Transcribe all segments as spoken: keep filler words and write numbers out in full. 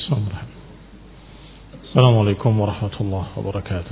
Bismillahirrahmanirrahim. Assalamualaikum warahmatullahi wabarakatuh.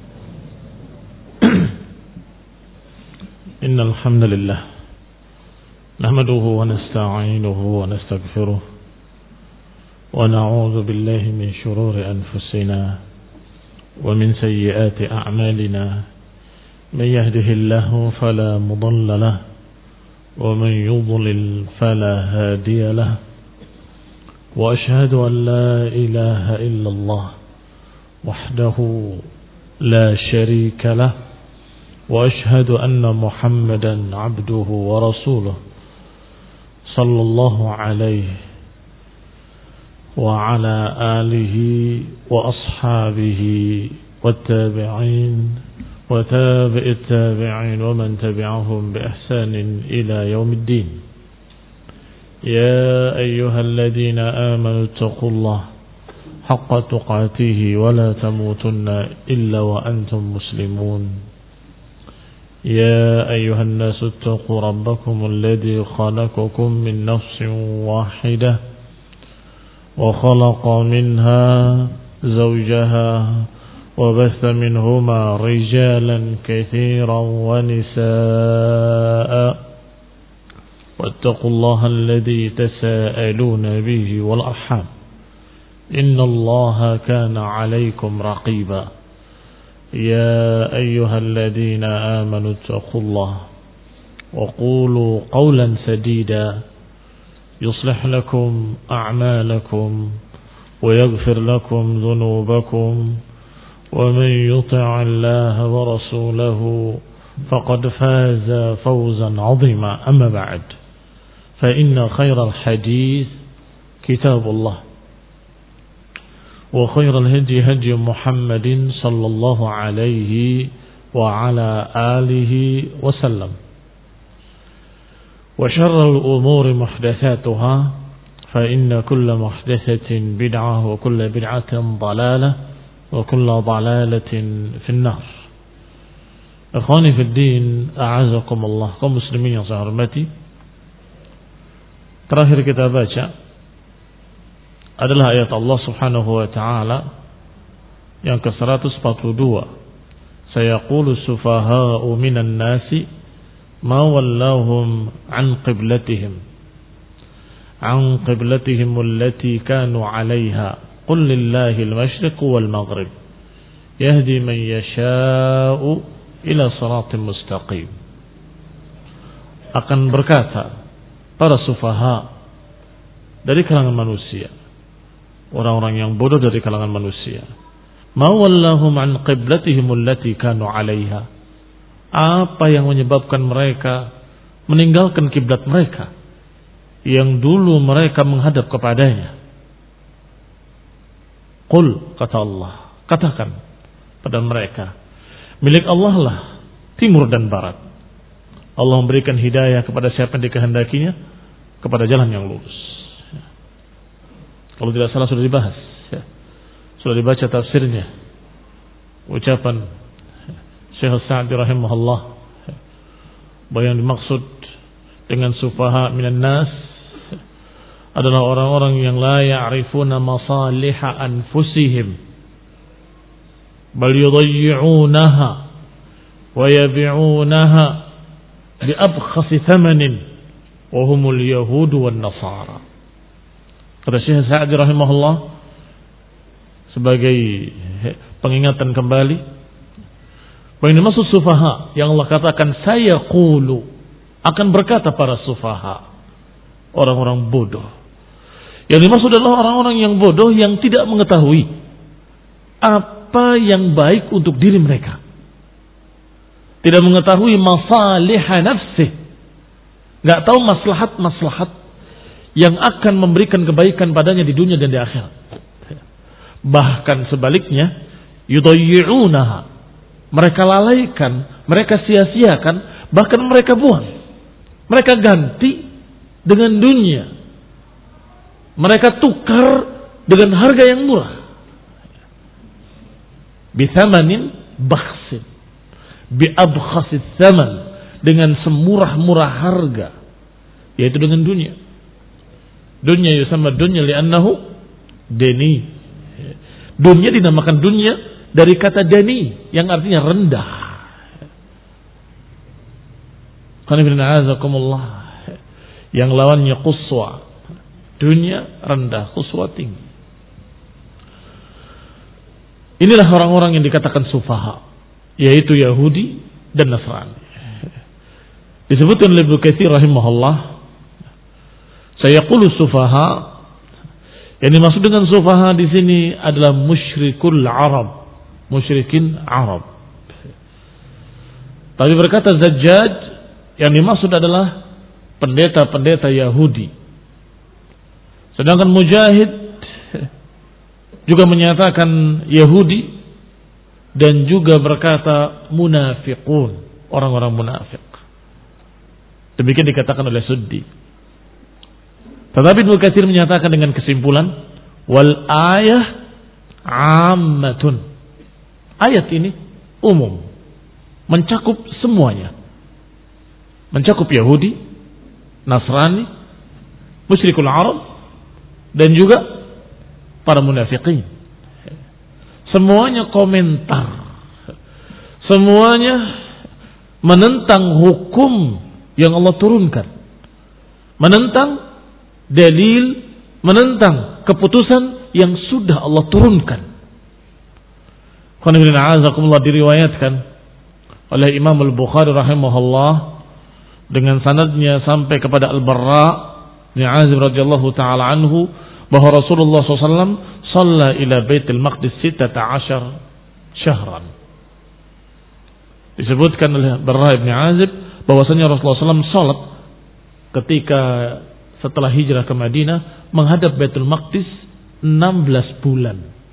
Innal hamdalillah nahmaduhu wa nasta'inuhu wa nastaghfiruh wa na'udzu billahi min shururi anfusina wa min sayyiati a'malina. Man yahdihillahu fala mudilla lahu wa man yudlil fala hadiya lahu. وأشهد أن لا إله إلا الله وحده لا شريك له وأشهد أن محمدا عبده ورسوله صلى الله عليه وعلى آله وأصحابه والتابعين وتابع التابعين ومن تبعهم بإحسان إلى يوم الدين. يا أيها الذين آمنوا اتقوا الله حق تقاته ولا تموتن إلا وأنتم مسلمون. يا أيها الناس اتقوا ربكم الذي خلقكم من نفس واحدة وخلق منها زوجها وبث منهما رجالا كثيرا ونساء واتقوا الله الذي تساءلون به والأرحام إن الله كان عليكم رقيبا. يا أيها الذين آمنوا اتقوا الله وقولوا قولا سديدا يصلح لكم أعمالكم ويغفر لكم ذنوبكم ومن يطع الله ورسوله فقد فاز فوزا عظيما. أما بعد فإن خير الحديث كتاب الله وخير الهدي هدي محمد صلى الله عليه وعلى آله وسلم وشر الأمور محدثاتها فإن كل محدثة بدعة وكل بدعة ضلالة وكل ضلالة في النار. Ikhwani fi din, a'azakumullah, kaum muslimin yang saya hormati. Terakhir kita baca adalah ayat Allah Subhanahu wa taala yang ke seratus empat puluh dua. Sayaqulu sufaha'u minan nasi ma wallahum an qiblatihim an qiblatihim allati kanu 'alayha qul lillahi al-masyriq wal maghrib yahdi man yasha'u ila siratim mustaqim. Akan berkata para sufaha dari kalangan manusia, orang-orang yang bodoh dari kalangan manusia, ma wallahum an qiblatihim allati kanu 'alaiha, apa yang menyebabkan mereka meninggalkan kiblat mereka yang dulu mereka menghadap kepadanya. Qul, kata Allah, katakan pada mereka, milik Allah lah timur dan barat. Allah memberikan hidayah kepada siapa yang dikehendakinya kepada jalan yang lurus. Kalau tidak salah sudah dibahas, sudah dibaca tafsirnya, ucapan Syekh Sa'di rahimahullah, bahwa yang dimaksud dengan sufaha minan nas adalah orang-orang yang la ya'rifuna masaliha anfusihim bal yudayyi'unaha wa yabi'unaha bi abkhasi thamanin wa humul yahud wan nasara. Kata Syekh Sa'di rahimahullah sebagai pengingatan kembali bahwa ini maksud sufaha yang Allah katakan saya qulu, akan berkata para sufaha, orang-orang bodoh. Yang dimaksud adalah orang-orang yang bodoh yang tidak mengetahui apa yang baik untuk diri mereka, tidak mengetahui masalihah nafsih, nggak tahu maslahat-maslahat yang akan memberikan kebaikan padanya di dunia dan di akhirat. Bahkan sebaliknya, yudayyi'unaha, mereka lalaikan, mereka sia-siakan, bahkan mereka buang, mereka ganti dengan dunia, mereka tukar dengan harga yang murah, bithamanin bakhsin, biabkhasis thaman, dengan semurah-murah harga, yaitu dengan dunia. Dunia yusamma dunya li'annahu Deni. Dunia dinamakan dunia dari kata deni yang artinya rendah. Yang lawannya quswa. Dunia rendah, quswa tinggi. Inilah orang-orang yang dikatakan sufaha, yaitu Yahudi dan Nasrani. Disebutkan oleh Ibnu Katsir rahimahullah, sayaqulu sufaha, yang dimaksud dengan sufaha di sini adalah musyrikul Arab, musyrikin Arab. Tapi berkata Zajjaj, yang dimaksud adalah pendeta-pendeta Yahudi. Sedangkan Mujahid juga menyatakan Yahudi dan juga berkata munafiqun, orang-orang munafik. Demikian dikatakan oleh Suddi. Tetapi Ibnu Katsir menyatakan dengan kesimpulan, wal ayah ammatun. Ayat ini umum, mencakup semuanya. Mencakup Yahudi, Nasrani, musyrikul Arab, dan juga para munafiqin. Semuanya komentar. Semuanya menentang hukum yang Allah turunkan. Menentang dalil, menentang keputusan yang sudah Allah turunkan. Qanibina diriwayatkan oleh Imam Al-Bukhari rahimahullah dengan sanadnya sampai kepada Al-Barra bin Azib radhiyallahu taala anhu bahwa Rasulullah shallallahu alaihi wasallam shalla ila Baitul Maqdis sittata ashar syahran. Disebutkan oleh Barra bin Azib bahwasanya Rasulullah shallallahu alaihi wasallam salat ketika setelah hijrah ke Madinah menghadap Baitul Maqdis enam belas bulan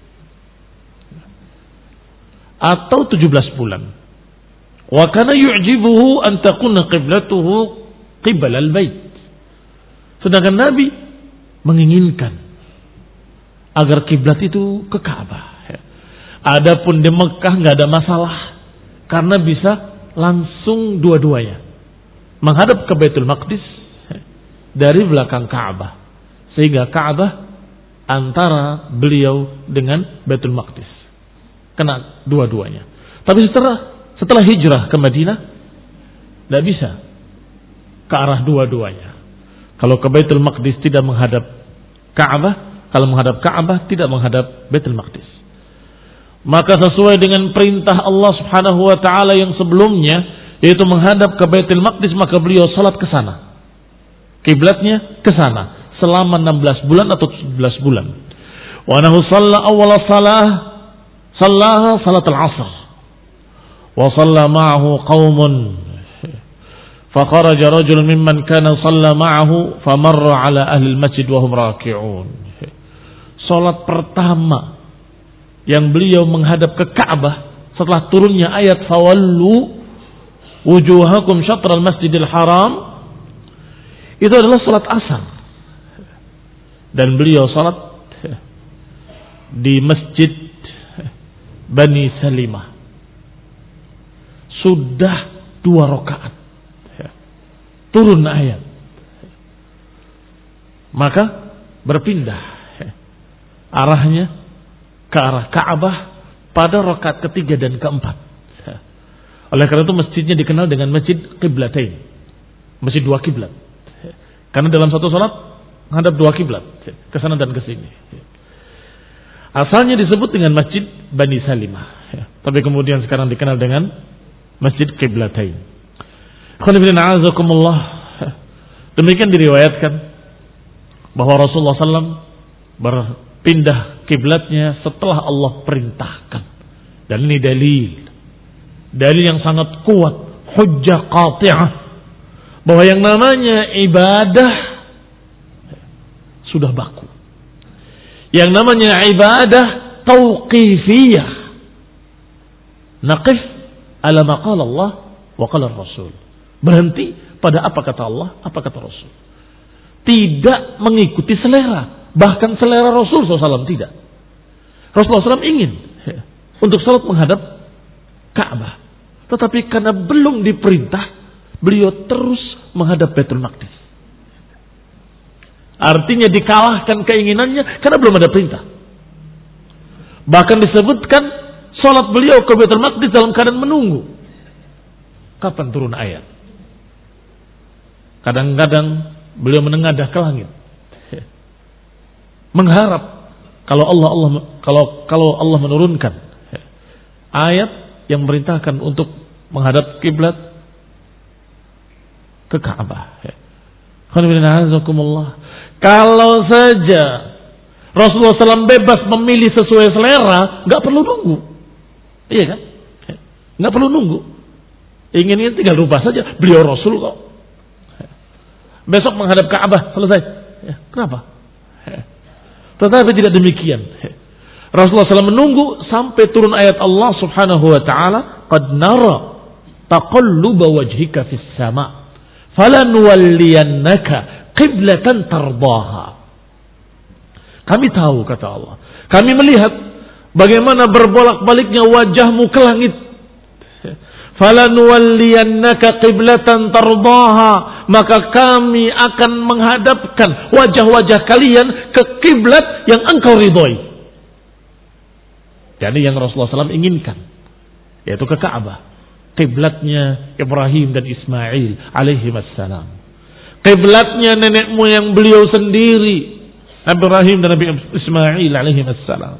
atau tujuh belas bulan. Wa kana yu'jibuhu an takuna qiblatuhu qibla al-bait. Sedangkan Nabi menginginkan agar kiblat itu ke Ka'bah. Adapun di Mekah enggak ada masalah karena bisa langsung dua-duanya. Menghadap ke Baitul Maqdis dari belakang Ka'bah. Sehingga Ka'bah antara beliau dengan Baitul Maqdis. Kena dua-duanya. Tapi setelah setelah hijrah ke Madinah tidak bisa ke arah dua-duanya. Kalau ke Baitul Maqdis tidak menghadap Ka'bah, kalau menghadap Ka'bah tidak menghadap Baitul Maqdis. Maka sesuai dengan perintah Allah Subhanahu wa taala yang sebelumnya, yaitu menghadap ke Baitul Maqdis, maka beliau salat ke sana. Kiblatnya ke sana selama enam belas bulan atau tujuh belas bulan. Wa nahu shalla awwal shalah sallaha salatul 'ashr. Wa shalla ma'ahu qaumun fa kharaja rajul mimman kana shalla ma'ahu fa marra 'ala ahli al-masjid wa hum raki'un. Salat pertama yang beliau menghadap ke Ka'bah setelah turunnya ayat fawallu wujuhakum syatral masjidil haram, itu adalah salat asar. Dan beliau salat di Masjid Bani Salimah. Sudah dua rakaat turun ayat, maka berpindah arahnya ke arah Ka'bah pada rakaat ketiga dan keempat. Oleh karena itu masjidnya dikenal dengan Masjid Qiblatain, masjid dua kiblat. Karena dalam satu salat menghadap dua kiblat, ke sana dan ke sini. Asalnya disebut dengan Masjid Bani Salimah, tapi kemudian sekarang dikenal dengan Masjid Qiblatain. Demikian diriwayatkan bahwa Rasulullah shallallahu alaihi wasallam berpindah kiblatnya setelah Allah perintahkan. Dan ini dalil, dalil yang sangat kuat, hujjah qati'ah, bahwa yang namanya ibadah sudah baku. Yang namanya ibadah tauqifiyah. Naqif ala ma qala Allah wa qala Rasul. Berhenti pada apa kata Allah, apa kata Rasul. Tidak mengikuti selera, bahkan selera Rasul shallallahu alaihi wasallam tidak. Rasulullah shallallahu alaihi wasallam ingin untuk salat menghadap Ka'bah, tetapi karena belum diperintah, beliau terus menghadap Baitul Maqdis. Artinya dikalahkan keinginannya karena belum ada perintah. Bahkan disebutkan salat beliau ke Baitul Maqdis dalam keadaan menunggu. Kapan turun ayat? Kadang-kadang beliau menengadah ke langit, mengharap kalau Allah Allah kalau kalau Allah menurunkan ayat yang memerintahkan untuk menghadap kiblat ke Ka'bah. Kalau saja Rasulullah shallallahu alaihi wasallam bebas memilih sesuai selera, nggak perlu nunggu, iya kan? Nggak perlu nunggu. Inginnya tinggal rubah saja. Beliau Rasul kok. Besok menghadap Ka'bah, selesai. Kenapa? Tetapi tidak demikian. Rasulullah shallallahu alaihi wasallam menunggu sampai turun ayat Allah Subhanahu wa taala, "Qad nara taqalluba wajhika fis sama', falanuwalliyannaka qiblatan tardaha." Kami tahu, kata Allah, kami melihat bagaimana berbolak-baliknya wajahmu ke langit. Falanuwalliyannaka qiblatan tardaha, maka kami akan menghadapkan wajah-wajah kalian ke kiblat yang engkau ridhoi. Jadi yang Rasulullah shallallahu alaihi wasallam inginkan, yaitu ke Ka'bah, kiblatnya Ibrahim dan Ismail alaihi wassalam, kiblatnya nenek moyang beliau sendiri, Ibrahim dan Nabi Ismail alaihi wassalam.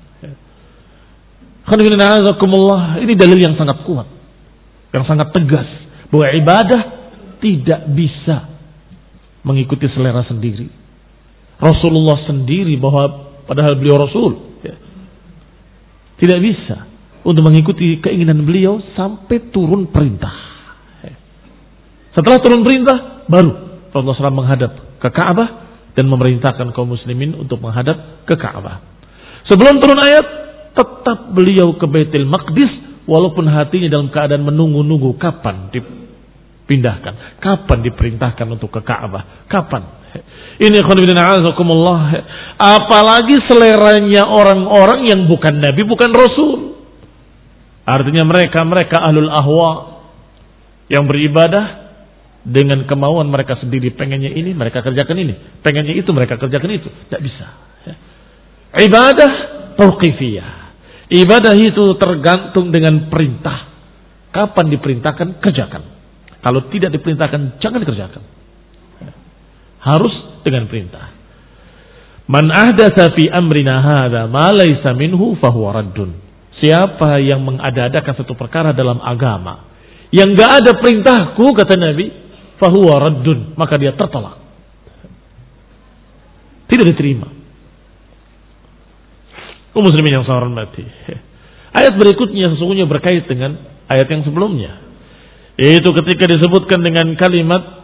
Ini dalil yang sangat kuat, yang sangat tegas, bahwa ibadah tidak bisa mengikuti selera sendiri. Rasulullah sendiri, bahwa padahal beliau Rasul, ya, tidak bisa untuk mengikuti keinginan beliau sampai turun perintah. Setelah turun perintah, baru Rasulullah shallallahu alaihi wasallam menghadap ke Ka'bah dan memerintahkan kaum muslimin untuk menghadap ke Ka'bah. Sebelum turun ayat, tetap beliau ke Baitul Maqdis, walaupun hatinya dalam keadaan menunggu-nunggu kapan dipindahkan, kapan diperintahkan untuk ke Ka'bah, kapan. Ini khonibidina'azakumullah. Apalagi seleranya orang-orang yang bukan Nabi, bukan Rasul. Artinya mereka-mereka ahlul ahwa yang beribadah dengan kemauan mereka sendiri. Pengennya ini, mereka kerjakan ini. Pengennya itu, mereka kerjakan itu. Tidak bisa. Ibadah tauqifiyah. Ibadah itu tergantung dengan perintah. Kapan diperintahkan, kerjakan. Kalau tidak diperintahkan, jangan dikerjakan. Harus dengan perintah. Man ahdatsa fi amrina hadza ma laysa minhu fahuwa raddun. Siapa yang mengada-adakan satu perkara dalam agama yang enggak ada perintahku, kata Nabi, fahuwa raddun, maka dia tertolak. Tidak diterima. Kaum muslimin yang saya hormati, ayat berikutnya sesungguhnya berkait dengan ayat yang sebelumnya, yaitu ketika disebutkan dengan kalimat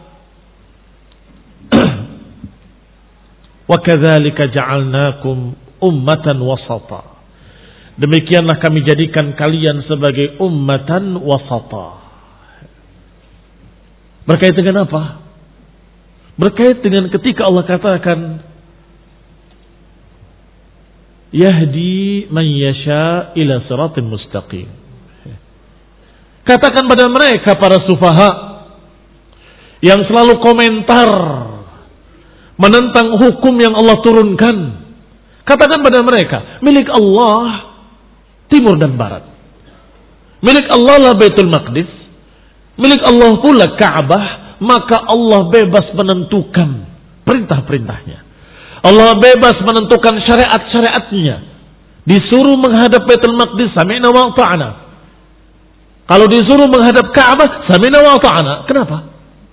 wa kadzalika ja'alnakum ummatan wasata. Demikianlah kami jadikan kalian sebagai ummatan wasata. Berkait dengan apa? Berkait dengan ketika Allah katakan yahdi man yasha ila siratin mustaqim. Katakan pada mereka para sufaha yang selalu komentar menentang hukum yang Allah turunkan, katakan pada mereka, milik Allah timur dan barat, milik Allah lah Baitul Maqdis, milik Allah pula Ka'bah, maka Allah bebas menentukan perintah-perintahnya, Allah bebas menentukan syariat-syariatnya. Disuruh menghadap Baitul Maqdis, sami'na wa ata'na. Kalau disuruh menghadap Ka'bah, sami'na wa ata'na. Kenapa?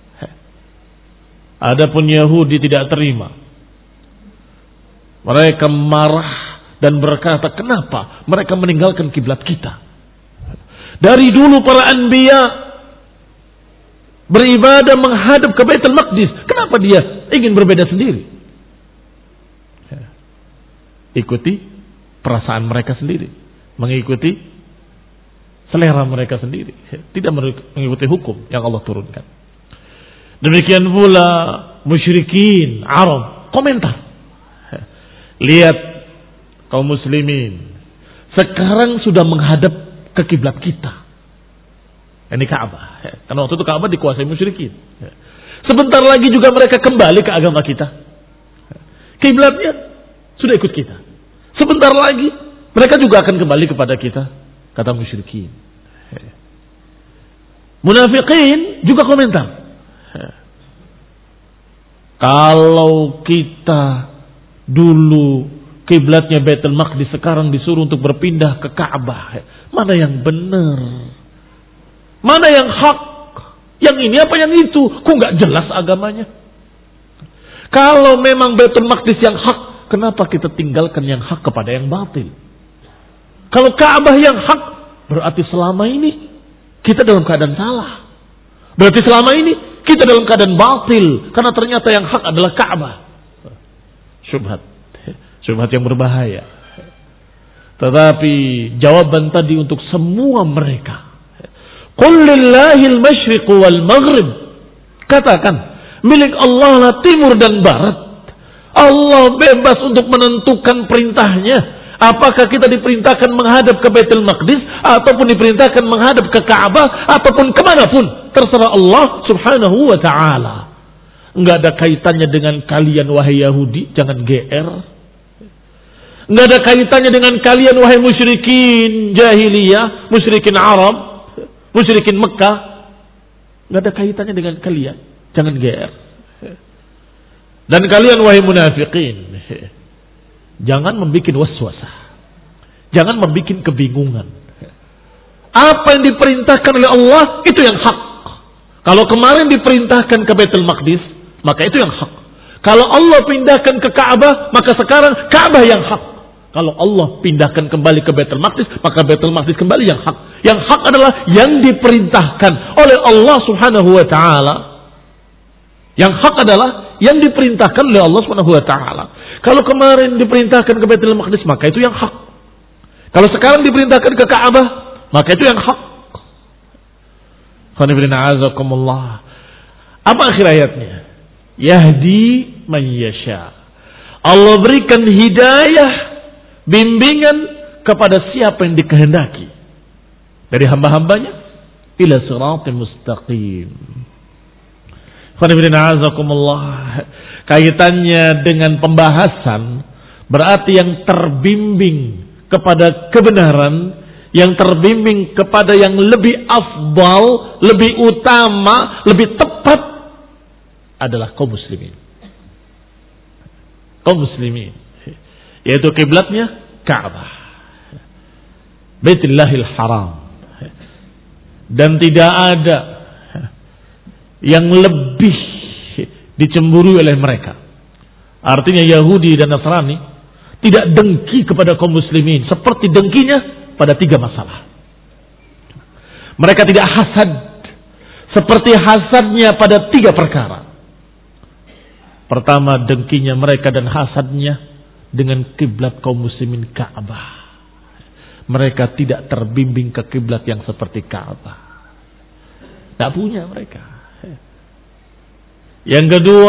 Adapun Yahudi tidak terima. Mereka marah dan berkata, kenapa mereka meninggalkan kiblat kita? Dari dulu para anbiya beribadah menghadap ke Baitul Maqdis. Kenapa dia ingin berbeda sendiri? Ikuti perasaan mereka sendiri, mengikuti selera mereka sendiri, tidak mengikuti hukum yang Allah turunkan. Demikian pula musyrikin Arab komentar, lihat kaum muslimin sekarang sudah menghadap ke kiblat kita, ini Ka'bah, karena waktu itu Ka'bah dikuasai musyrikin. Sebentar lagi juga mereka kembali ke agama kita. Kiblatnya sudah ikut kita. Sebentar lagi mereka juga akan kembali kepada kita, kata musyrikin. Munafiqin juga komentar. Kalau kita dulu kiblatnya Baitul Maqdis, sekarang disuruh untuk berpindah ke Ka'bah, mana yang benar? Mana yang hak? Yang ini apa yang itu? Kok nggak jelas agamanya? Kalau memang Baitul Maqdis yang hak, kenapa kita tinggalkan yang hak kepada yang batil? Kalau Ka'bah yang hak, berarti selama ini kita dalam keadaan salah. Berarti selama ini kita dalam keadaan batil, karena ternyata yang hak adalah Ka'bah. Syubhat. Syubhat yang berbahaya. Tetapi jawaban tadi untuk semua mereka. Qul lillahil masyriq wal maghrib. Katakan, milik Allah lah timur dan barat. Allah bebas untuk menentukan perintahnya. Apakah kita diperintahkan menghadap ke Baitul Maqdis, ataupun diperintahkan menghadap ke Ka'bah, ataupun kemanapun, terserah Allah subhanahu wa ta'ala. Enggak ada kaitannya dengan kalian wahai Yahudi, jangan G R. Enggak ada kaitannya dengan kalian wahai musyrikin jahiliyah, musyrikin Arab, musyrikin Mekah. Enggak ada kaitannya dengan kalian, jangan G R. Dan kalian wahai munafiqin, jangan membuat waswasah. Jangan membuat kebingungan. Apa yang diperintahkan oleh Allah, itu yang hak. Kalau kemarin diperintahkan ke Baitul Maqdis, maka itu yang hak. Kalau Allah pindahkan ke Ka'bah, maka sekarang Ka'bah yang hak. Kalau Allah pindahkan kembali ke Baitul Maqdis, maka Baitul Maqdis kembali yang hak. Yang hak adalah yang diperintahkan oleh Allah Subhanahu wa taala. Yang hak adalah yang diperintahkan oleh Allah Subhanahu wa taala. Kalau kemarin diperintahkan ke Baitul Maqdis, maka itu yang hak. Kalau sekarang diperintahkan ke Ka'bah, maka itu yang hak. Apa akhir ayatnya? Yahdi man yasha. Allah berikan hidayah, bimbingan kepada siapa yang dikehendaki dari hamba-hambanya ila siratal mustaqim. Kaitannya dengan pembahasan berarti yang terbimbing kepada kebenaran, yang terbimbing kepada yang lebih afdal, lebih utama, lebih tepat adalah kaum muslimin. Kaum muslimin, yaitu kiblatnya Ka'bah, Baitullahil Haram, dan tidak ada yang lebih dicemburui oleh mereka. Artinya Yahudi dan Nasrani tidak dengki kepada kaum muslimin seperti dengkinya pada tiga masalah. Mereka tidak hasad seperti hasadnya pada tiga perkara. Pertama, dengkinya mereka dan hasadnya dengan kiblat kaum muslimin Ka'bah. Mereka tidak terbimbing ke kiblat yang seperti Ka'bah. Tidak punya mereka. Yang kedua,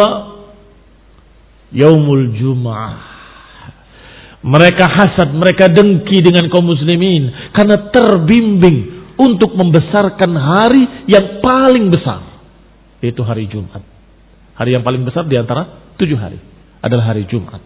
Yaumul Jum'ah. Mereka hasad, mereka dengki dengan kaum muslimin karena terbimbing untuk membesarkan hari yang paling besar, yaitu hari Jumat. Hari yang paling besar di antara tujuh hari adalah hari Jumat.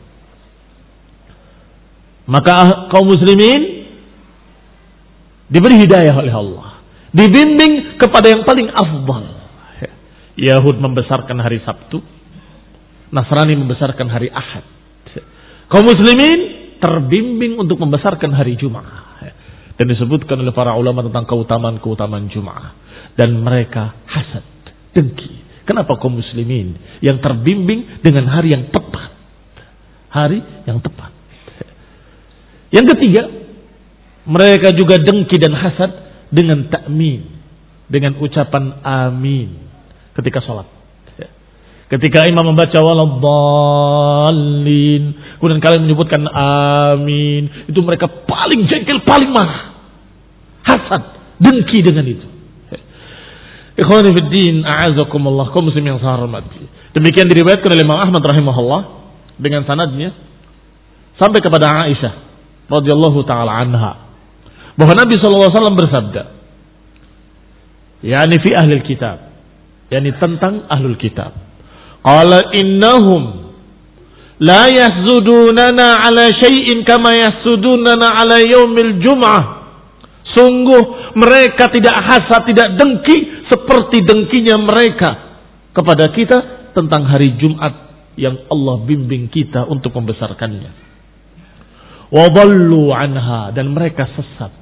Maka kaum muslimin diberi hidayah oleh Allah, dibimbing kepada yang paling afdal. Yahud membesarkan hari Sabtu, Nasrani membesarkan hari Ahad. Kaum muslimin terbimbing untuk membesarkan hari Jumat. Dan disebutkan oleh para ulama tentang keutamaan-keutamaan Jumat. Dan mereka hasad, dengki. Kenapa kaum muslimin yang terbimbing dengan hari yang tepat? Hari yang tepat. Yang ketiga, mereka juga dengki dan hasad dengan ta'min, dengan ucapan amin ketika sholat. Ketika imam membaca waladdallin, kemudian kalian menyebutkan amin, itu mereka paling jengkel, paling marah, hasad, dengki dengan itu. Ikhwani fid din, a'azakumullah, kaum muslim yang saya hormati. Demikian diriwayatkan oleh Imam Ahmad rahimahullah dengan sanadnya sampai kepada Aisyah radhiyallahu taala anha bahwa Nabi sallallahu alaihi wasallam bersabda, yakni fi ahlil kitab, yakni tentang ahlul kitab, qala innahum La yahzudunana ala syai'in kama yahzudunana ala yaumil jum'ah. Sungguh mereka tidak hasad, tidak dengki seperti dengkinya mereka kepada kita tentang hari Jumat yang Allah bimbing kita untuk membesarkannya. Wa dhallu anha, dan mereka sesat,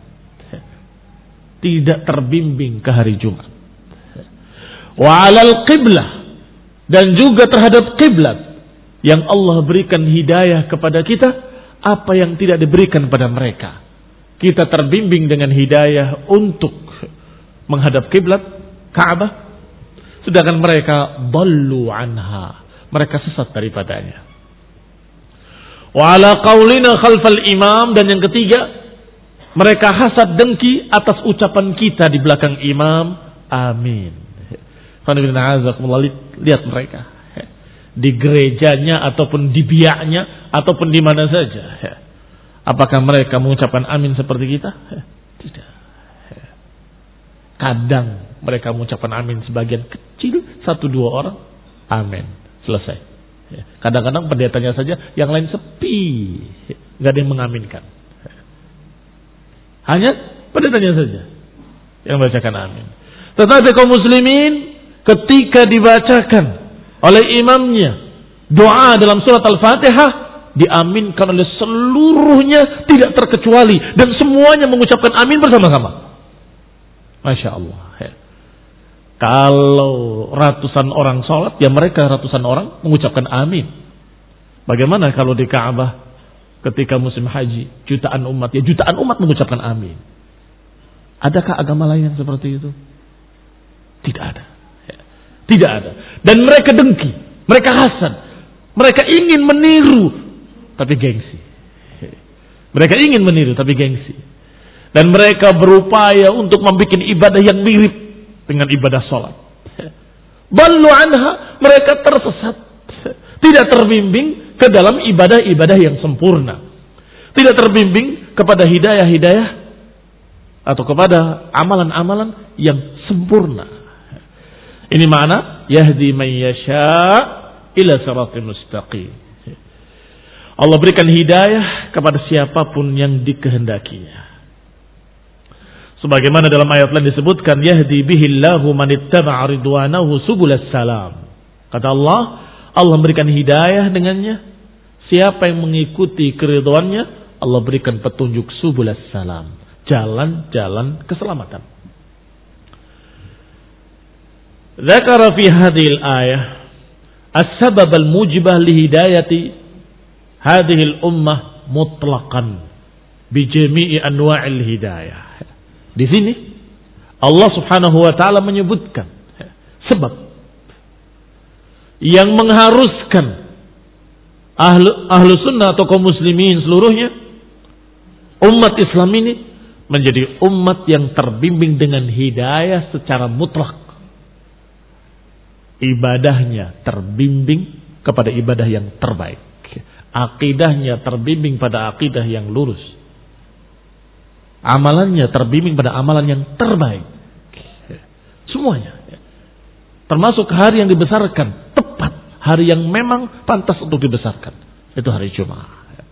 tidak terbimbing ke hari Jumat. Wa 'alal qiblah, dan juga terhadap kiblat yang Allah berikan hidayah kepada kita, apa yang tidak diberikan pada mereka. Kita terbimbing dengan hidayah untuk menghadap kiblat Ka'bah, sedangkan mereka dhallu anha, mereka sesat daripadanya. Wa 'ala qaulina khalfal imam, dan yang ketiga, mereka hasad dengki atas ucapan kita di belakang imam. Amin. Lihat mereka di gerejanya ataupun di biaknya ataupun di mana saja. Apakah mereka mengucapkan amin seperti kita? Tidak. Kadang mereka mengucapkan amin sebagian kecil, satu dua orang, amin, selesai. Kadang-kadang pendetanya saja, yang lain sepi, nggak ada yang mengaminkan. Hanya pendetanya saja yang membacakan amin. Tetapi kaum muslimin, ketika dibacakan oleh imamnya doa dalam surat Al-Fatihah, diaminkan oleh seluruhnya, tidak terkecuali, dan semuanya mengucapkan amin bersama-sama. Masya Allah. Kalau ratusan orang sholat, ya mereka ratusan orang mengucapkan amin. Bagaimana kalau di Ka'bah ketika musim haji, jutaan umat, ya jutaan umat mengucapkan amin. Adakah agama lain yang seperti itu? Tidak ada. Tidak ada. Dan mereka dengki, mereka hasad, mereka ingin meniru, tapi gengsi. Mereka ingin meniru, tapi gengsi. Dan mereka berupaya untuk membuat ibadah yang mirip dengan ibadah sholat. Ballu anha, mereka tersesat, tidak terbimbing ke dalam ibadah-ibadah yang sempurna, tidak terbimbing kepada hidayah-hidayah atau kepada amalan-amalan yang sempurna. Ini makna yahdi man yasha' ila siratal mustaqim. Allah berikan hidayah kepada siapapun yang dikehendakinya. Sebagaimana dalam ayat lain disebutkan, yahdi bihillahu man ittaba'a ridwanahu subulas salam. Kata Allah, Allah berikan hidayah dengannya. Siapa yang mengikuti keridhaannya, Allah berikan petunjuk subulas salam, jalan-jalan keselamatan. Dzakara fi hadhihi al-ayah as-sabab al-mujibah li hidayati hadhihi al-ummah mutlaqan bi jami'i anwa'il hidayah. Di sini Allah Subhanahu wa taala menyebutkan sebab yang mengharuskan ahlu, ahlu sunnah atau kaum muslimin seluruhnya, umat Islam ini menjadi umat yang terbimbing dengan hidayah secara mutlak. Ibadahnya terbimbing kepada ibadah yang terbaik. Akidahnya terbimbing pada akidah yang lurus. Amalannya terbimbing pada amalan yang terbaik. Semuanya. Termasuk hari yang dibesarkan. Tepat. Hari yang memang pantas untuk dibesarkan. Itu hari Jumat.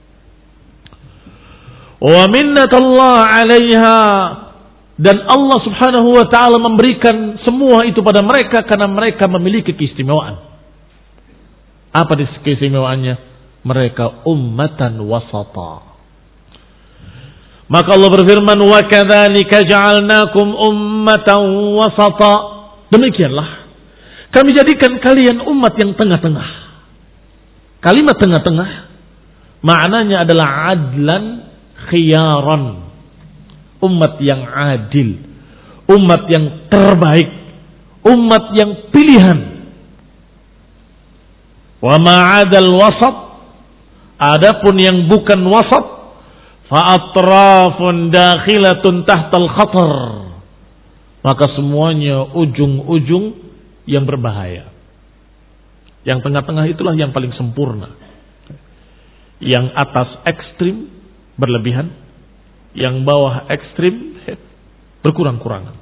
Wa minnatallah alaiha. Dan Allah subhanahu wa ta'ala memberikan semua itu pada mereka karena mereka memiliki keistimewaan. Apa keistimewaannya? Mereka ummatan wasata. Maka Allah berfirman, wa kadzalika ja'alnakum ummatan wasata. Demikianlah kami jadikan kalian umat yang tengah-tengah. Kalimat tengah-tengah maknanya adalah adlan khiyaran. Umat yang adil, umat yang terbaik, umat yang pilihan. Wa ma'adal wasat, adapun yang bukan wasat, fa atrafun dakhilatun tahtal khatar, maka semuanya ujung-ujung yang berbahaya. Yang tengah-tengah itulah yang paling sempurna. Yang atas ekstrim berlebihan, yang bawah ekstrim berkurang-kurangan.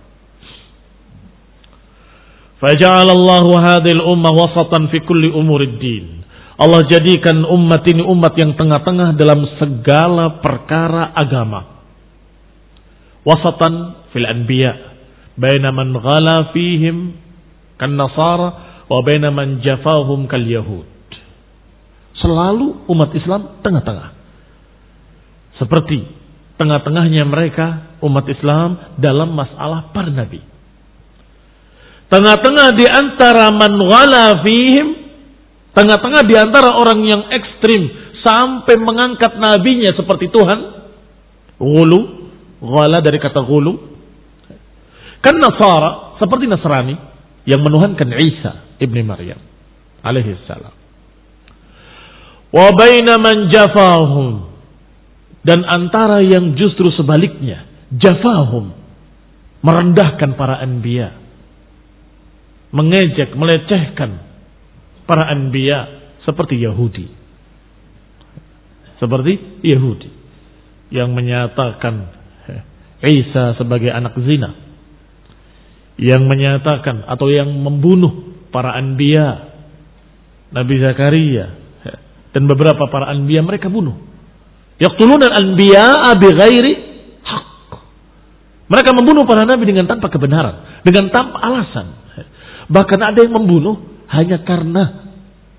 Faja'alallahu hadhil ummah wasatan fi kulli umurid din. Allah jadikan umat ini umat yang tengah-tengah dalam segala perkara agama. Wasatan fil anbiya, baina man ghala fihim kan nasara wa baina man jafahum kal yahud. Selalu umat Islam tengah-tengah. Seperti tengah-tengahnya mereka umat Islam dalam masalah para nabi. Tengah-tengah di antara man ghala fihim, tengah-tengah di antara orang yang ekstrim sampai mengangkat nabinya seperti Tuhan. Ghulu, ghala dari kata ghulu. Kan Nasara, seperti Nasrani yang menuhankan Isa ibni Maryam alaihi salam. Wa baina man jafahum, dan antara yang justru sebaliknya, jafahum, merendahkan para anbiya, mengejek, melecehkan para anbiya, seperti Yahudi. Seperti Yahudi yang menyatakan Isa sebagai anak zina, yang menyatakan atau yang membunuh para anbiya, Nabi Zakaria dan beberapa para anbiya mereka bunuh. Yaqtuluna al-anbiya'a bighairi haqq. Mereka membunuh para nabi dengan tanpa kebenaran, dengan tanpa alasan. Bahkan ada yang membunuh hanya karena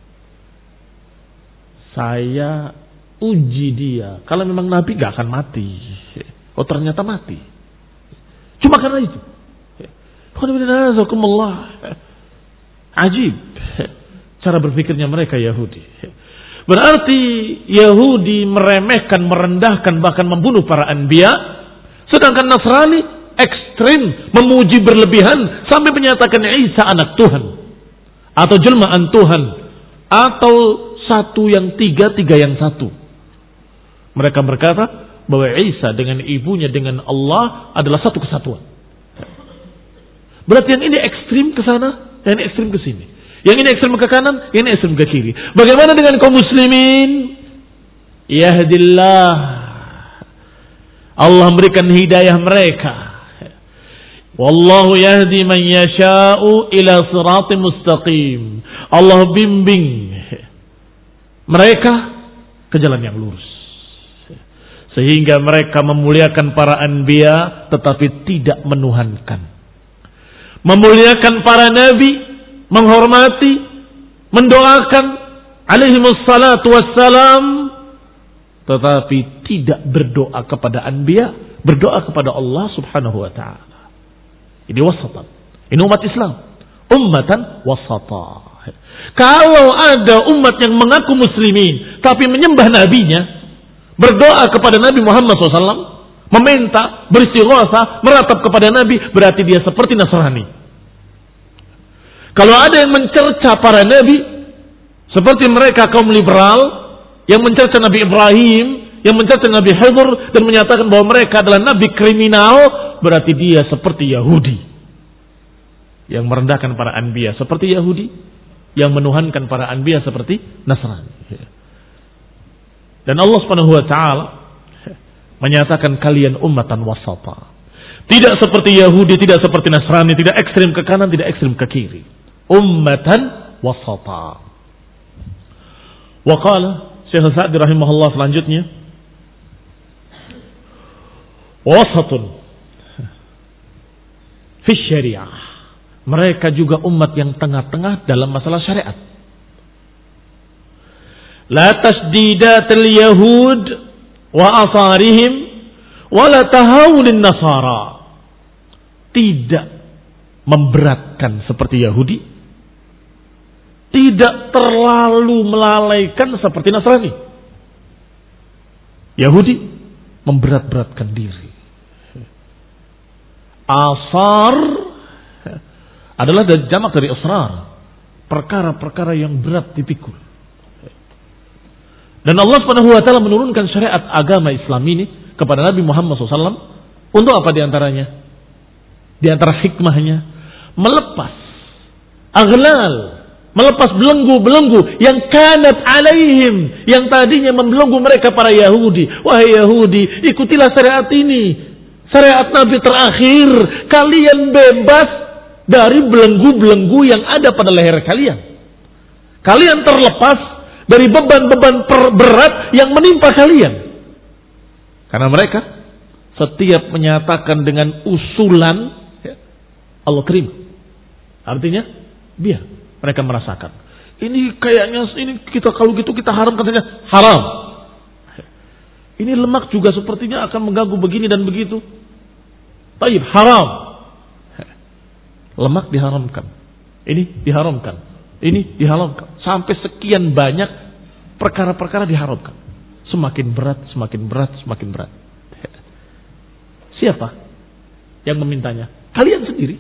saya uji dia. Kalau memang nabi gak akan mati. Oh ternyata mati. Cuma karena itu. Ajib cara berpikirnya mereka Yahudi. Berarti Yahudi meremehkan, merendahkan, bahkan membunuh para anbiya. Sedangkan Nasrani ekstrim, memuji berlebihan sampai menyatakan Isa anak Tuhan, atau jelmaan Tuhan, atau satu yang tiga, tiga yang satu. Mereka berkata bahwa Isa dengan ibunya, dengan Allah adalah satu kesatuan. Berarti yang ini ekstrim ke sana, yang ini ekstrim ke sini. Yang ini ekstrim ke kanan, yang ini ekstrim ke kiri. Bagaimana dengan kaum muslimin? Yahdillah, Allah memberikan hidayah mereka. Wallahu yahdi man yasha'u ila siratim mustaqim. Allah bimbing mereka ke jalan yang lurus. Sehingga mereka memuliakan para anbiya tetapi tidak menuhankan. Memuliakan para nabi, menghormati, mendoakan alaihimus salatu wassalam, tetapi tidak berdoa kepada anbiya, berdoa kepada Allah subhanahu wa ta'ala. Ini wasatan. Ini umat Islam. Ummatan wasata. Kalau ada umat yang mengaku muslimin tapi menyembah nabinya, berdoa kepada Nabi Muhammad shallallahu alaihi wasallam, meminta, beristighatsah, meratap kepada Nabi, berarti dia seperti Nasrani. Kalau ada yang mencerca para nabi, seperti mereka kaum liberal, yang mencerca Nabi Ibrahim, yang mencerca Nabi Hudhur, dan menyatakan bahwa mereka adalah nabi kriminal, berarti dia seperti Yahudi. Yang merendahkan para anbiya seperti Yahudi, yang menuhankan para anbiya seperti Nasrani. Dan Allah Subhanahu wa taala menyatakan kalian ummatan wasata. Tidak seperti Yahudi, tidak seperti Nasrani, tidak ekstrim ke kanan, tidak ekstrim ke kiri. Ummatan wasata. Wa qala Syekh Sa'di rahimahullah selanjutnya, wasatun fi syariah. Mereka juga umat yang tengah-tengah dalam masalah syariat. La tasdidatul yahud wa asarihim wa la tahawulin nasara. Tidak memberatkan seperti Yahudi, tidak terlalu melalaikan seperti Nasrani. Yahudi memberat-beratkan diri. Asar adalah jamak dari asrar, perkara-perkara yang berat dipikul. Dan Allah Subhanahu wa taala menurunkan syariat agama Islam ini kepada Nabi Muhammad shallallahu alaihi wasallam untuk apa diantaranya? Di antara hikmahnya melepas aghlal, melepas belenggu-belenggu yang kanat alaihim, yang tadinya membelenggu mereka para Yahudi. Wahai Yahudi, ikutilah syariat ini, syariat Nabi terakhir. Kalian bebas dari belenggu-belenggu yang ada pada leher kalian. Kalian terlepas dari beban-beban berat yang menimpa kalian. Karena mereka setiap menyatakan dengan usulan, ya, Allah terima. Artinya, biar mereka merasakan. Ini kayaknya, ini kita kalau gitu kita haram, katanya haram. Ini lemak juga sepertinya akan mengganggu begini dan begitu. Taib, haram. Lemak diharamkan. Ini diharamkan. Ini diharamkan. Sampai sekian banyak perkara-perkara diharamkan. Semakin berat, semakin berat, semakin berat. Siapa yang memintanya? Kalian sendiri.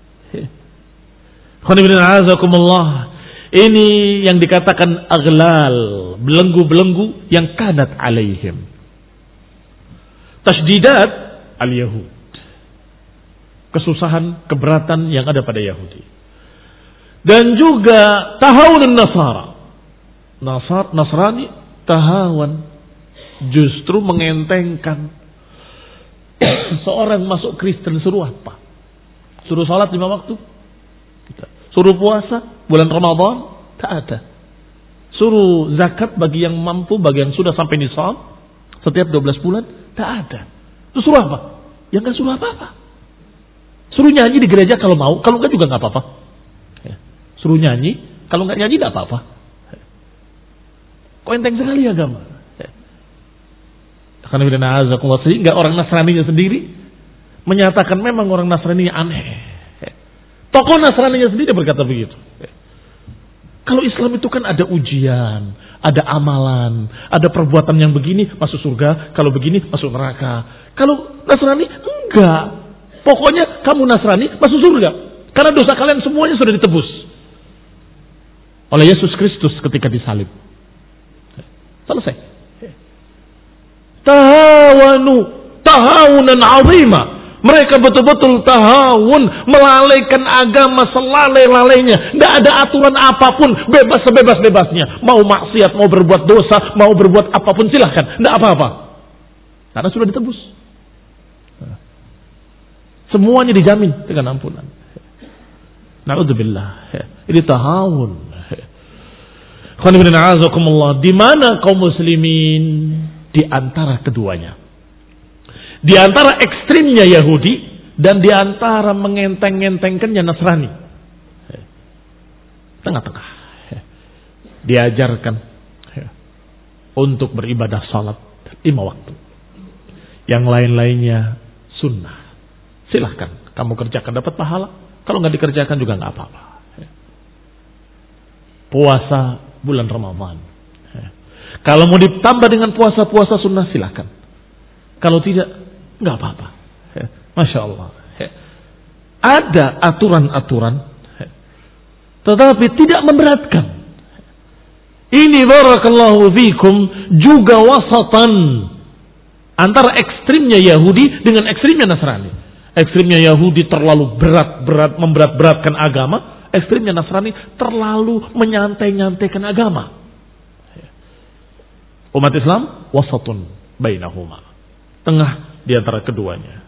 Ini yang dikatakan aghlal, belenggu-belenggu yang kanat alaihim. Tasdidat al-Yahud. Kesusahan, keberatan yang ada pada Yahudi. Dan juga tahawun Nasara. Nasar, Nasrani tahawan. Justru mengentengkan. Seorang masuk Kristen suruh apa? Suruh salat lima waktu? Suruh puasa bulan Ramadan? Tak ada. Suruh zakat bagi yang mampu, bagi yang sudah sampai nisab setiap dua belas bulan? Tak ada. Itu suruh apa? Ya enggak suruh apa-apa. Suruh nyanyi di gereja kalau mau, kalau enggak juga enggak apa-apa. Suruh nyanyi, kalau enggak nyanyi enggak apa-apa. Kok enteng sekali agama. Karena sehingga orang Nasraninya sendiri menyatakan memang orang Nasraninya aneh. Tokoh Nasraninya sendiri berkata begitu. Kalau Islam itu kan ada ujian, ada amalan, ada perbuatan yang begini masuk surga, kalau begini masuk neraka. Kalau Nasrani enggak. Pokoknya kamu Nasrani masuk surga. Karena dosa kalian semuanya sudah ditebus oleh Yesus Kristus ketika disalib. Selesai. Tahawanu, tahawunan azima. Mereka betul-betul tahawun, melalaikan agama selalai-lalainya. Tidak ada aturan apapun, bebas sebebas-bebasnya. Mau maksiat, mau berbuat dosa, mau berbuat apapun silahkan. Tidak apa-apa. Karena sudah ditebus. Semuanya dijamin dengan ampunan. Na'udzubillah. Ini tahawun. Di mana kaum muslimin di antara keduanya? Di antara ekstrimnya Yahudi dan di antara mengenteng-ngentengkannya Nasrani. Tengah-tengah. Diajarkan untuk beribadah salat lima waktu. Yang lain-lainnya sunnah. Silahkan kamu kerjakan dapat pahala. Kalau nggak dikerjakan juga nggak apa-apa. Puasa bulan Ramadan. Kalau mau ditambah dengan puasa-puasa sunnah silahkan. Kalau tidak, nggak apa-apa. Masya Allah. Ada aturan-aturan, tetapi tidak memberatkan. Ini barakallahu fikum juga wasatan antara ekstrimnya Yahudi dengan ekstrimnya Nasrani. Ekstrimnya Yahudi terlalu berat-berat memberat-beratkan agama. Ekstrimnya Nasrani terlalu menyantai-nyantaikan agama. Umat Islam wasatun bainahuma. Tengah di antara keduanya.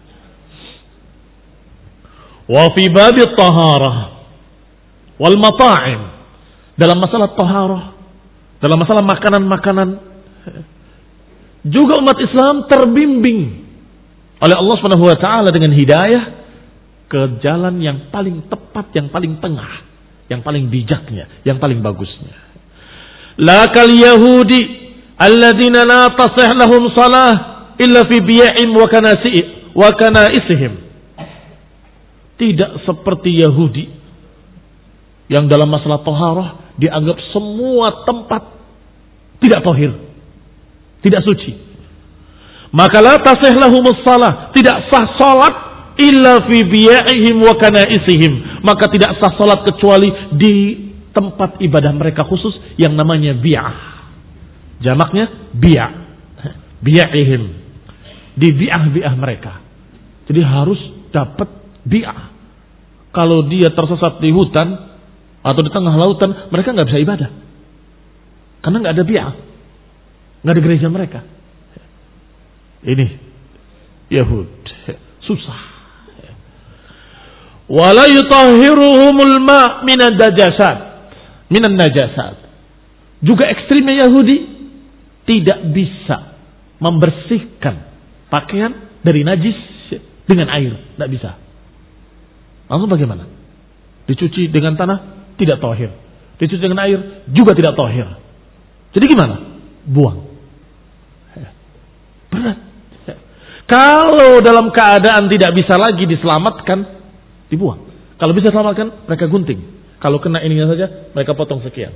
Wa fi babi taharah wal mata'im. Dalam masalah taharah, dalam masalah makanan-makanan, juga umat Islam terbimbing oleh Allah Subhanahu wa taala dengan hidayah ke jalan yang paling tepat, yang paling tengah, yang paling bijaknya, yang paling bagusnya. La kal yahudi alladzina la tasih lahum salah illa fi biya'im wa kanasi wa kanaisihim. Tidak seperti Yahudi yang dalam masalah taharah dianggap semua tempat tidak tahir, tidak suci. Maka la tasih lahumus salah, tidak sah salat illa fi biya'ihim wa kanaisihim. Maka tidak sah salat kecuali di tempat ibadah mereka khusus yang namanya bi'ah. Jamaknya bi'ah. Biya'ihim. Di bi'ah-bi'ah mereka. Jadi harus dapat bi'ah. Kalau dia tersesat di hutan atau di tengah lautan, mereka nggak bisa ibadah. Karena nggak ada bi'ah. Nggak ada gereja mereka. Ini Yahud. Susah. Wala yutahhiruhumul ma' minan najasat. Minan najasat. Juga ekstrimnya Yahudi tidak bisa membersihkan pakaian dari najis dengan air, tidak bisa. Lalu bagaimana? Dicuci dengan tanah tidak tahir, dicuci dengan air juga tidak tahir. Jadi gimana? Buang. Berat. Kalau dalam keadaan tidak bisa lagi diselamatkan, dibuang. Kalau bisa selamatkan, mereka gunting. Kalau kena ininya saja, mereka potong sekian.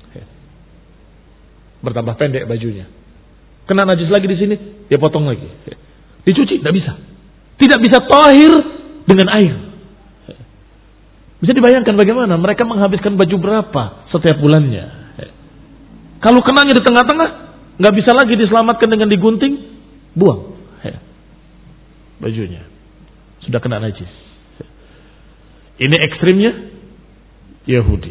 Bertambah pendek bajunya. Kena najis lagi di sini, dia potong lagi. Dicuci, tidak bisa. Tidak bisa tahir dengan air. Bisa dibayangkan bagaimana mereka menghabiskan baju berapa setiap bulannya. Kalau kenanya di tengah-tengah, nggak bisa lagi diselamatkan dengan digunting, buang bajunya. Sudah kena najis. Ini ekstrimnya Yahudi.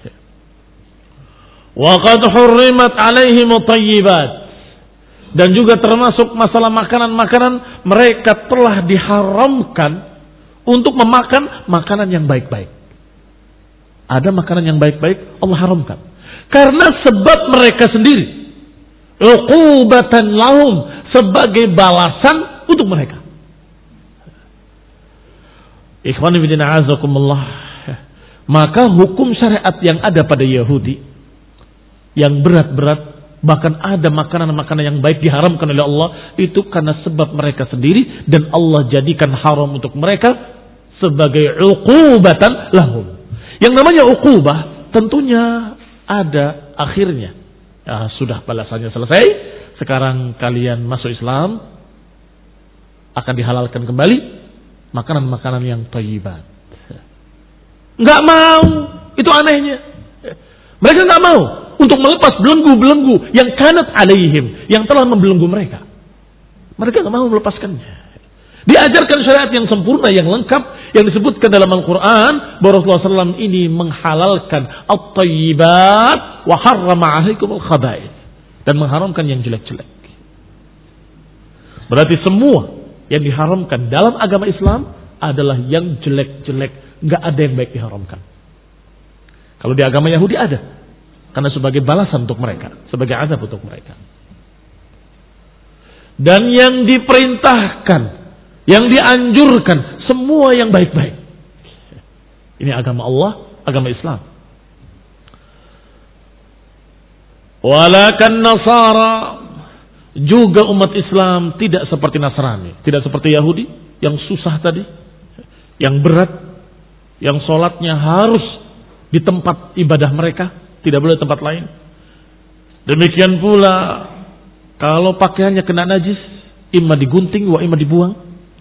Wa qad hurrimat alaihim thayyibat. Dan juga termasuk masalah makanan-makanan, mereka telah diharamkan untuk memakan makanan yang baik-baik. Ada makanan yang baik-baik Allah haramkan. Karena sebab mereka sendiri. Uqubatan lahum, sebagai balasan untuk mereka. Ikhwani fillah azakumullah. Maka hukum syariat yang ada pada Yahudi yang berat-berat, bahkan ada makanan-makanan yang baik diharamkan oleh Allah, itu karena sebab mereka sendiri, dan Allah jadikan haram untuk mereka sebagai uqubatan lahum. Yang namanya uqubah tentunya ada akhirnya. Ya, sudah balasannya selesai, sekarang kalian masuk Islam, akan dihalalkan kembali makanan-makanan yang thayyibat. Enggak mau, itu anehnya. Mereka enggak mau untuk melepas belenggu-belenggu yang kanat alaihim, yang telah membelenggu mereka. Mereka enggak mau melepaskannya. Diajarkan syariat yang sempurna, yang lengkap, yang disebutkan dalam Al-Quran bahwa Rasulullah shallallahu alaihi wasallam ini menghalalkan at-thayyibat wa harrama alaikum al-khaba'ith, dan mengharamkan yang jelek-jelek. Berarti semua yang diharamkan dalam agama Islam adalah yang jelek-jelek, nggak ada yang baik diharamkan. Kalau di agama Yahudi ada, karena sebagai balasan untuk mereka, sebagai azab untuk mereka. Dan yang diperintahkan, yang dianjurkan, semua yang baik-baik. Ini agama Allah, agama Islam. Walakan Nasara, juga umat Islam tidak seperti Nasrani, tidak seperti Yahudi yang susah tadi, yang berat, yang sholatnya harus di tempat ibadah mereka, tidak boleh tempat lain. Demikian pula kalau pakaiannya kena najis, imma digunting wa imma dibuang.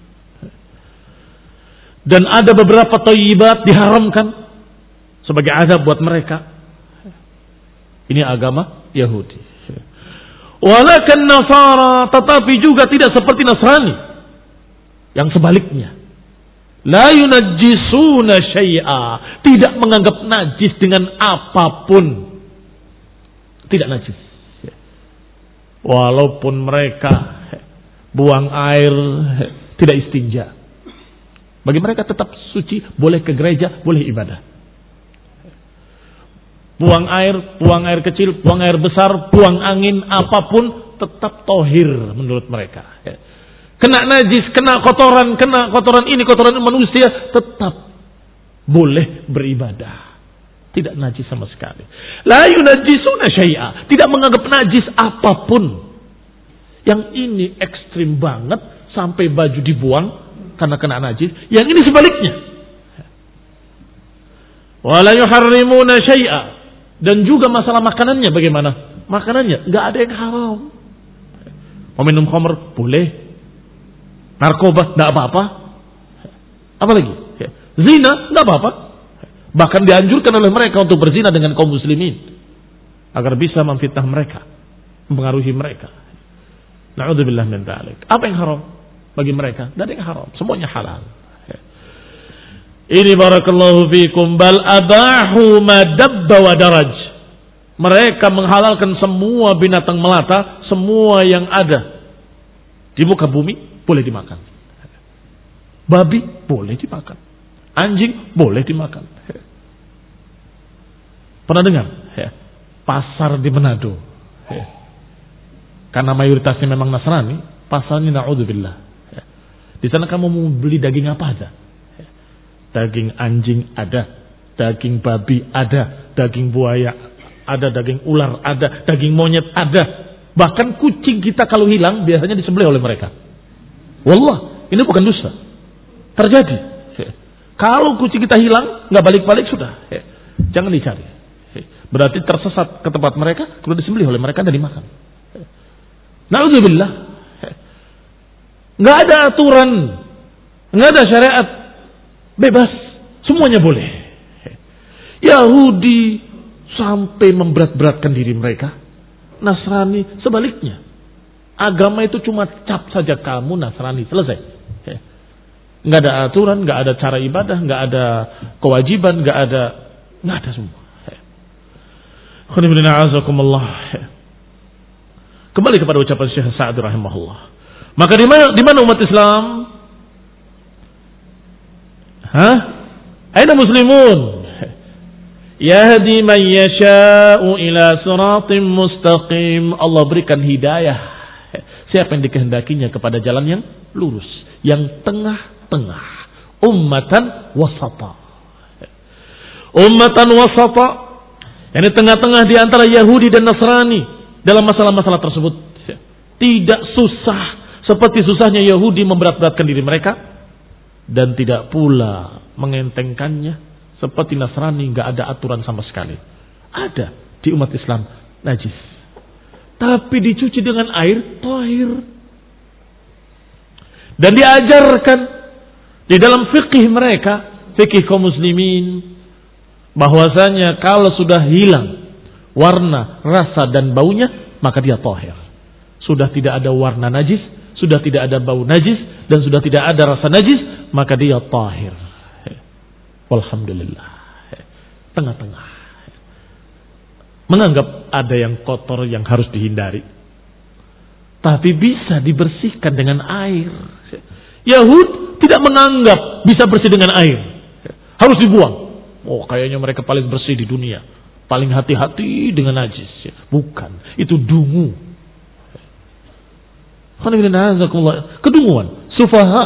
Dan ada beberapa thayyibat diharamkan sebagai azab buat mereka. Ini agama Yahudi. Walakan Nasara, tetapi juga tidak seperti Nasrani yang sebaliknya. La yunajjisuna syai'a, tidak menganggap najis dengan apapun. Tidak najis. Walaupun mereka buang air tidak istinja, bagi mereka tetap suci, boleh ke gereja, boleh ibadah. Buang air, buang air kecil, buang air besar, buang angin, apapun tetap tohir menurut mereka. Kena najis, kena kotoran, kena kotoran ini, kotoran manusia, tetap boleh beribadah. Tidak najis sama sekali. La yunajjisuna syai'a, tidak menganggap najis apapun. Yang ini ekstrim banget, sampai baju dibuang karena kena najis. Yang ini sebaliknya. Wala yuharrimuna syai'a. Dan juga masalah makanannya bagaimana? Makanannya nggak ada yang haram. Meminum khamr boleh, narkoba nggak apa-apa. Apalagi zina nggak apa-apa. Bahkan dianjurkan oleh mereka untuk berzina dengan kaum muslimin agar bisa memfitnah mereka, mempengaruhi mereka. Na'udzubillah min dzalik. Apa yang haram bagi mereka? Tidak ada yang haram, semuanya halal. Ini barakallahu fikum, bal abahu ma dabba wa daraj. Mereka menghalalkan semua binatang melata, semua yang ada di muka bumi boleh dimakan. Babi boleh dimakan, anjing boleh dimakan. Pernah dengar? Ya. pasar di Manado. Karena mayoritasnya memang Nasrani, pasarnya na'udzubillah. Di sana kamu mau beli daging apa aja? Daging anjing ada, daging babi ada, daging buaya ada, daging ular ada, daging monyet ada. Bahkan kucing kita kalau hilang biasanya disembelih oleh mereka. Wallah, ini bukan dusta. Terjadi. Kalau kucing kita hilang, nggak balik-balik sudah. Jangan dicari. Berarti tersesat ke tempat mereka, kemudian disembelih oleh mereka dan dimakan. Na'udzubillah. Nggak ada aturan, nggak ada syariat, bebas, semuanya boleh. Yahudi sampai memberat-beratkan diri mereka. Nasrani sebaliknya. Agama itu cuma cap saja kamu Nasrani, selesai. Nggak ada aturan, nggak ada cara ibadah, nggak ada kewajiban, nggak ada, nggak ada semua. Kembali kepada ucapan Syekh Sa'ad rahimahullah. Maka di mana di mana umat Islam? Hah? Aina muslimun? Yahdi man yasha'u ila siratim mustaqim. Allah berikan hidayah siapa yang dikehendakinya kepada jalan yang lurus, yang tengah-tengah. Ummatan wasata. Ummatan wasata. Ini tengah-tengah di antara Yahudi dan Nasrani dalam masalah-masalah tersebut. Tidak susah seperti susahnya Yahudi memberat-beratkan diri mereka, dan tidak pula mengentengkannya seperti Nasrani nggak ada aturan sama sekali. Ada di umat Islam najis, tapi dicuci dengan air tahir. Dan diajarkan di dalam fikih mereka, fikih kaum muslimin, bahwasanya kalau sudah hilang warna, rasa dan baunya, maka dia tahir. Sudah tidak ada warna najis, sudah tidak ada bau najis, dan sudah tidak ada rasa najis, maka dia tahir. Walhamdulillah. Tengah-tengah. Menganggap ada yang kotor yang harus dihindari, tapi bisa dibersihkan dengan air. Yahud tidak menganggap bisa bersih dengan air, harus dibuang. Oh, kayaknya mereka paling bersih di dunia, paling hati-hati dengan najis. Bukan, itu dungu. Kedunguan, sufaha.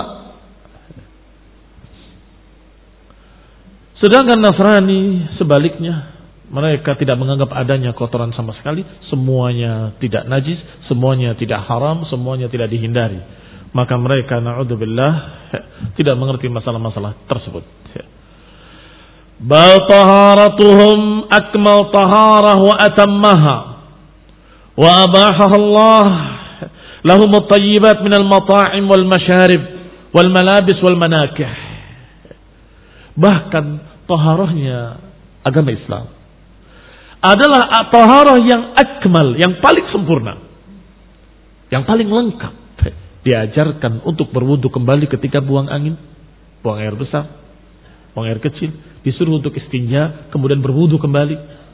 Sedangkan Nasrani sebaliknya, mereka tidak menganggap adanya kotoran sama sekali, semuanya tidak najis, semuanya tidak haram, semuanya tidak dihindari. Maka mereka na'udzubillah tidak mengerti masalah-masalah tersebut. Bal taharatuhum akmal taharah wa atammaha wa abahaha Allah lahum at-tayyibat minal mata'im wal masharib wal malabis wal manakih. Bahkan taharahnya agama Islam adalah taharah yang akmal, yang paling sempurna, yang paling lengkap. Diajarkan untuk berwudu kembali ketika buang angin, buang air besar, buang air kecil, disuruh untuk istinja, kemudian berwudu kembali.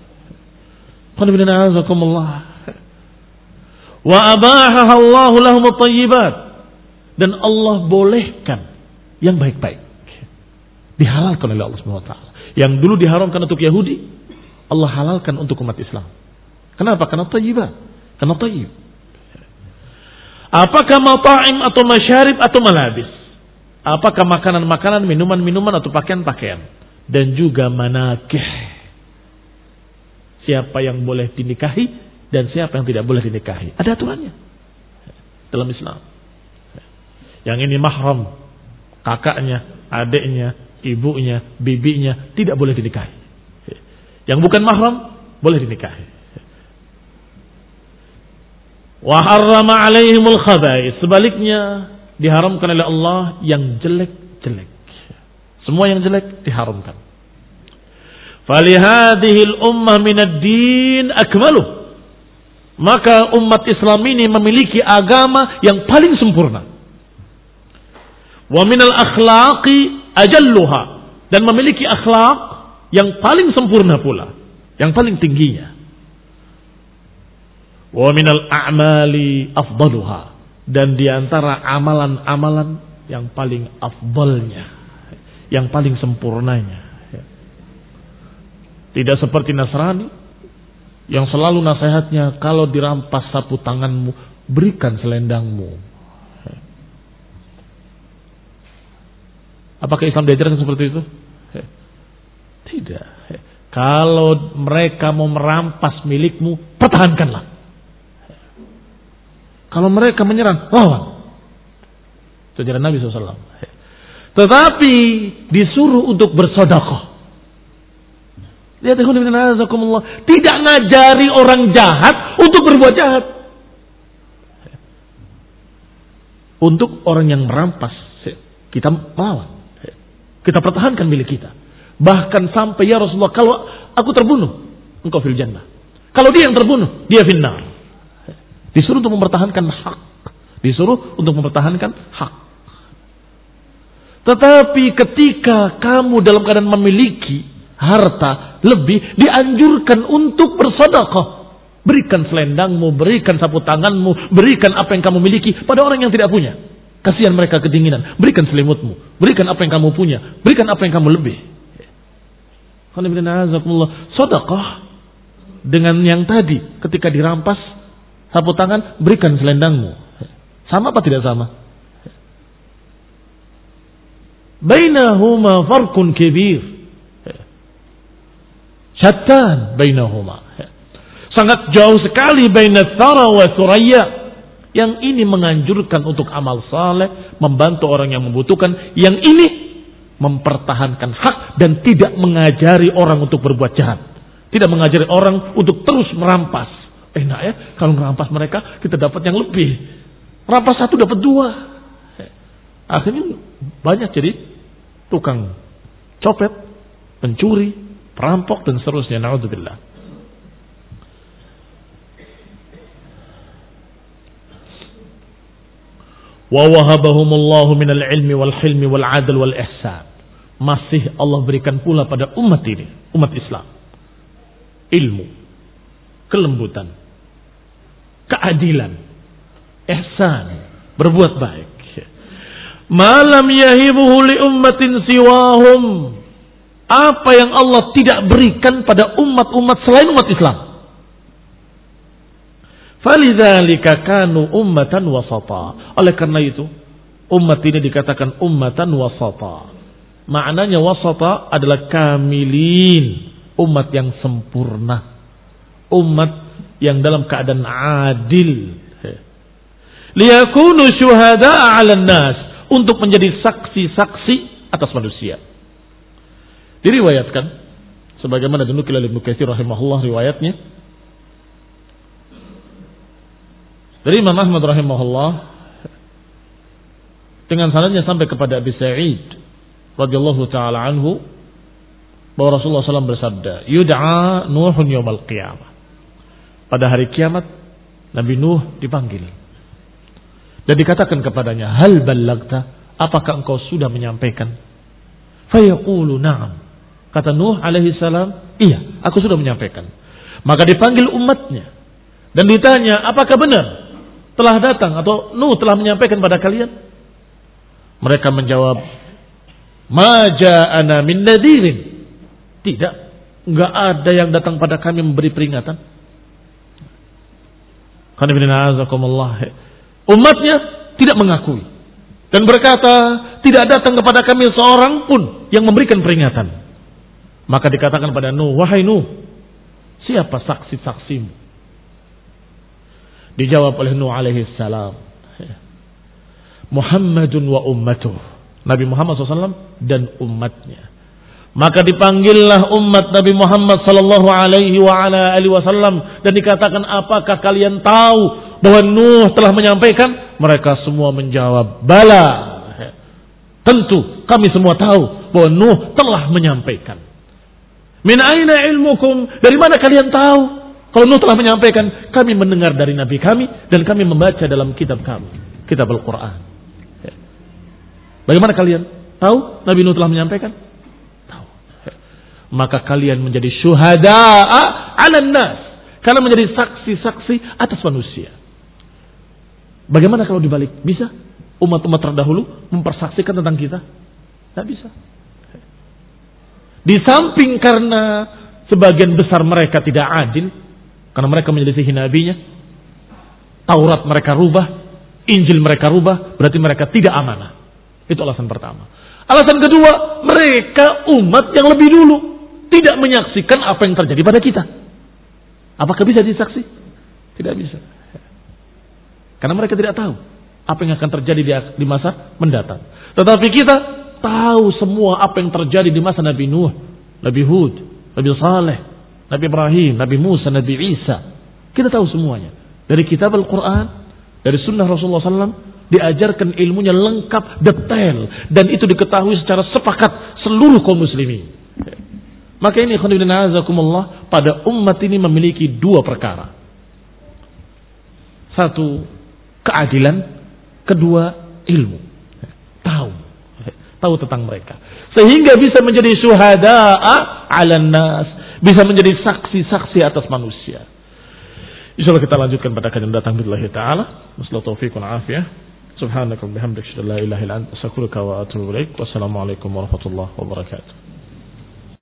Wa abahaha Allahu lahum at-tayyibat, dan Allah bolehkan yang baik-baik, dihalalkan oleh Allah Subhanahu wa taala. Yang dulu diharamkan untuk Yahudi, Allah halalkan untuk umat Islam. Kenapa? Karena tayyibat, karena tayyib. Apakah mata'im atau masyarib atau malabis? Apakah makanan-makanan, minuman-minuman atau pakaian-pakaian? Dan juga manakih. Siapa yang boleh dinikahi dan siapa yang tidak boleh dinikahi. Ada aturannya dalam Islam. Yang ini mahram, kakaknya, adiknya, ibunya, bibinya tidak boleh dinikahi. Yang bukan mahram boleh dinikahi. Wa harrama alaihimul khaba'is, sebaliknya diharamkan oleh Allah yang jelek-jelek. Semua yang jelek diharamkan. Falihadhil ummah minad din akmaluh, maka umat Islam ini memiliki agama yang paling sempurna. Wa minal akhlaqi ajalluha, dan memiliki akhlak yang paling sempurna pula, yang paling tingginya. Wa minal a'mali afdaluha, dan diantara amalan-amalan yang paling afdalnya, yang paling sempurnanya. Tidak seperti Nasrani Yang selalu nasihatnya, kalau dirampas sapu tanganmu, berikan selendangmu. Apakah Islam diajarkan seperti itu? Tidak. Kalau mereka mau merampas milikmu, pertahankanlah. Kalau mereka menyerang, lawan. Itu ajaran Nabi shallallahu alaihi wasallam. Tetapi disuruh untuk bersedekah. Lihat, tidak ngajari orang jahat untuk berbuat jahat. Untuk orang yang merampas, kita melawan. Kita pertahankan milik kita. Bahkan sampai, ya Rasulullah, kalau aku terbunuh, engkau fil jannah. Kalau dia yang terbunuh, dia finnar. Disuruh untuk mempertahankan hak. Disuruh untuk mempertahankan hak. Tetapi ketika kamu dalam keadaan memiliki harta lebih, dianjurkan untuk bersedekah. Berikan selendangmu, berikan sapu tanganmu, berikan apa yang kamu miliki pada orang yang tidak punya. Kasihan mereka kedinginan. Berikan selimutmu, berikan apa yang kamu punya, berikan apa yang kamu lebih. Sedekah dengan yang tadi, ketika dirampas sapu tangan, berikan selendangmu. Sama apa tidak sama? Bainahuma farqun kabir. Syattan bainahuma. Sangat jauh sekali baina Thara wa Thuraya. Yang ini menganjurkan untuk amal saleh, membantu orang yang membutuhkan. Yang ini mempertahankan hak dan tidak mengajari orang untuk berbuat jahat. Tidak mengajari orang untuk terus merampas. Enak ya, kalau merampas mereka kita dapat yang lebih. Merampas satu dapat dua. Akhirnya banyak jadi tukang copet, pencuri, perampok dan seterusnya. Na'udzubillah. Wa wahabahumullahu minal ilmi wal hilmi wal adl wal ihsan. Masih Allah berikan pula pada umat ini, umat Islam, ilmu, kelembutan, keadilan, ihsan, berbuat baik. Malam yahibuhu li ummatin siwahum. Apa yang Allah tidak berikan pada umat-umat selain umat Islam. Falidzalika kanu ummatan wasata. Oleh karena itu, umat ini dikatakan ummatan wasata. Maknanya wasata adalah kamilin, umat yang sempurna, umat yang dalam keadaan adil. Liyakunu syuhada'a 'alan nas, untuk menjadi saksi-saksi atas manusia. Diriwayatkan sebagaimana dinukil oleh Ibnu Katsir rahimahullah riwayatnya dari Imam Ahmad rahimahullah dengan sanadnya sampai kepada Abi Sa'id radhiyallahu taala anhu bahwa Rasulullah sallallahu alaihi wasallam bersabda, "Yud'a Nuhun yaumal qiyamah." Pada hari kiamat Nabi Nuh dipanggil. Dan dikatakan kepadanya, hal ballagta, apakah engkau sudah menyampaikan? Fayaqulu na'am. Kata Nuh alaihi salam, iya, aku sudah menyampaikan. Maka dipanggil umatnya dan ditanya, apakah benar telah datang atau Nuh telah menyampaikan pada kalian? Mereka menjawab, ma ja'ana min nadirin. Tidak, enggak ada yang datang pada kami memberi peringatan. Qul inna a'udzubikumullah. Umatnya tidak mengakui dan berkata, tidak datang kepada kami seorang pun yang memberikan peringatan. Maka dikatakan pada Nuh, wahai Nuh, siapa saksi-saksimu? Dijawab oleh Nuh alaihi salam, Muhammadun wa ummatuh, Nabi Muhammad shallallahu alaihi wasallam dan umatnya. Maka dipanggillah umat Nabi Muhammad sallallahu alaihi wa ala alihi wasallam dan dikatakan, apakah kalian tahu bahwa Nuh telah menyampaikan? Mereka semua menjawab, bala. Tentu kami semua tahu bahwa Nuh telah menyampaikan. Min aina ilmukum? Dari mana kalian tahu kalau Nuh telah menyampaikan? Kami mendengar dari Nabi kami dan kami membaca dalam kitab kami, kitab Al-Quran. Bagaimana kalian tahu Nabi Nuh telah menyampaikan? Tahu. Maka kalian menjadi syuhada'a 'alan nas, karena menjadi saksi-saksi atas manusia. Bagaimana kalau dibalik? Bisa umat-umat terdahulu mempersaksikan tentang kita? Tidak bisa. Di samping karena sebagian besar mereka tidak adil, Karena mereka menyelisihi nabinya. Taurat mereka rubah, Injil mereka rubah, berarti mereka tidak amanah. Itu alasan pertama. Alasan kedua, mereka umat yang lebih dulu tidak menyaksikan apa yang terjadi pada kita. Apakah bisa disaksi? Tidak bisa. Karena mereka tidak tahu apa yang akan terjadi di masa mendatang. Tetapi kita tahu semua apa yang terjadi di masa Nabi Nuh, Nabi Hud, Nabi Saleh, Nabi Ibrahim, Nabi Musa, Nabi Isa. Kita tahu semuanya. Dari kitab Al-Quran, dari sunnah Rasulullah shallallahu alaihi wasallam, diajarkan ilmunya lengkap, detail. Dan itu diketahui secara sepakat seluruh kaum muslimin. Maka ini khonibina azakumullah, pada umat ini memiliki dua perkara. Satu, keadilan. Kedua, ilmu. Tahu. Tahu tentang mereka. Sehingga bisa menjadi syuhada'a ala nas. Bisa menjadi saksi-saksi atas manusia. Insyaallah kita lanjutkan pada kajian datang billahi ta'ala. Wassalamu taufiq wal afiyah. Subhanaka wa bihamdika la ilaha illa anta astaghfiruka wa atubu ilaik. Wassalamualaikum warahmatullahi wabarakatuh.